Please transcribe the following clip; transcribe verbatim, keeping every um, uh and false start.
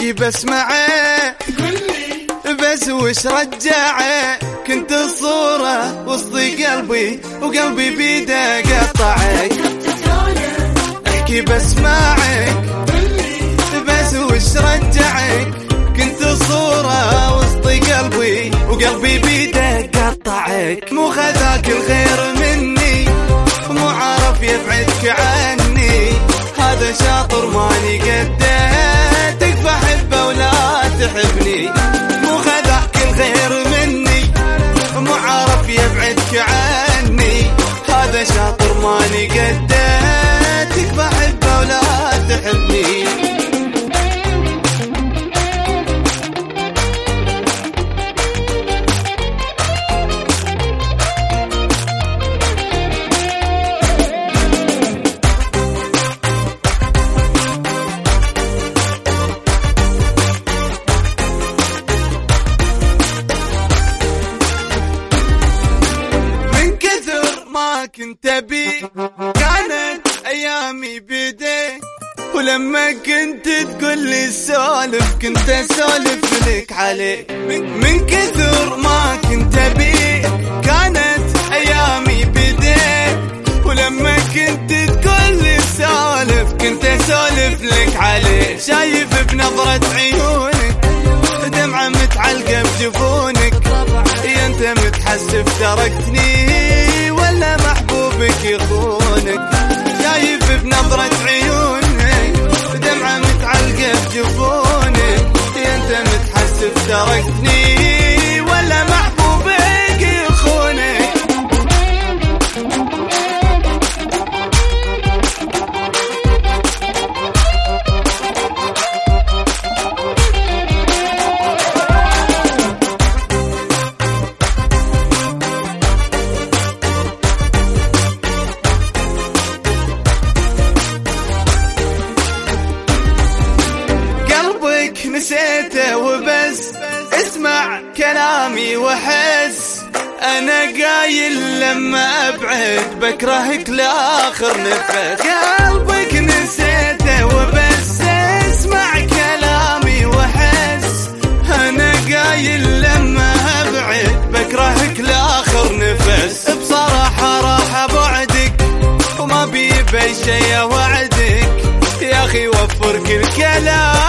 احكي بسمعه بس وش رجعه، كنت الصورة وسط قلبي وقلبي بيده قطعك. احكي بسمعك بس وش رجعك، كنت الصورة وسط قلبي وقلبي بيده قطعك. مو خذاك الخير مني مو عارف يبعدك عني، هذا شاطر ماني قده تكفى حبه ولا تحبني. مو خذاك الخير مني مو عارف يبعدك عني، هذا شاطر ماني قده تكفى حبه ولا تحبني. كنت أبي كانت أيامي بيديك، ولما كنت تقول لي سولف كنت أسولف لك عليك. من كثر ما كنت أبي كانت أيامي بيديك، ولما كنت تقول لي سولف كنت أسولف لك عليك. شايف بنظرة عيونك دمعة متعلقة بجفونك، يا أنت متحسف تركتني ولا محبوبك يخونك. شايف بنظرة عيونك دمعة متعلقة بجفونك، يا أنت متحسف تركتني ولا محبوبك يخونك. نسيته وبس اسمع كلامي وحس، انا قايل لما ابعد بكرهك لاخر نفس. قلبك نسيته وبس اسمع كلامي وحس، انا قايل لما ابعد بكرهك لاخر نفس. بصراحة راح بعدك وما بيبي شي وعدك، يا اخي وفر كل كلام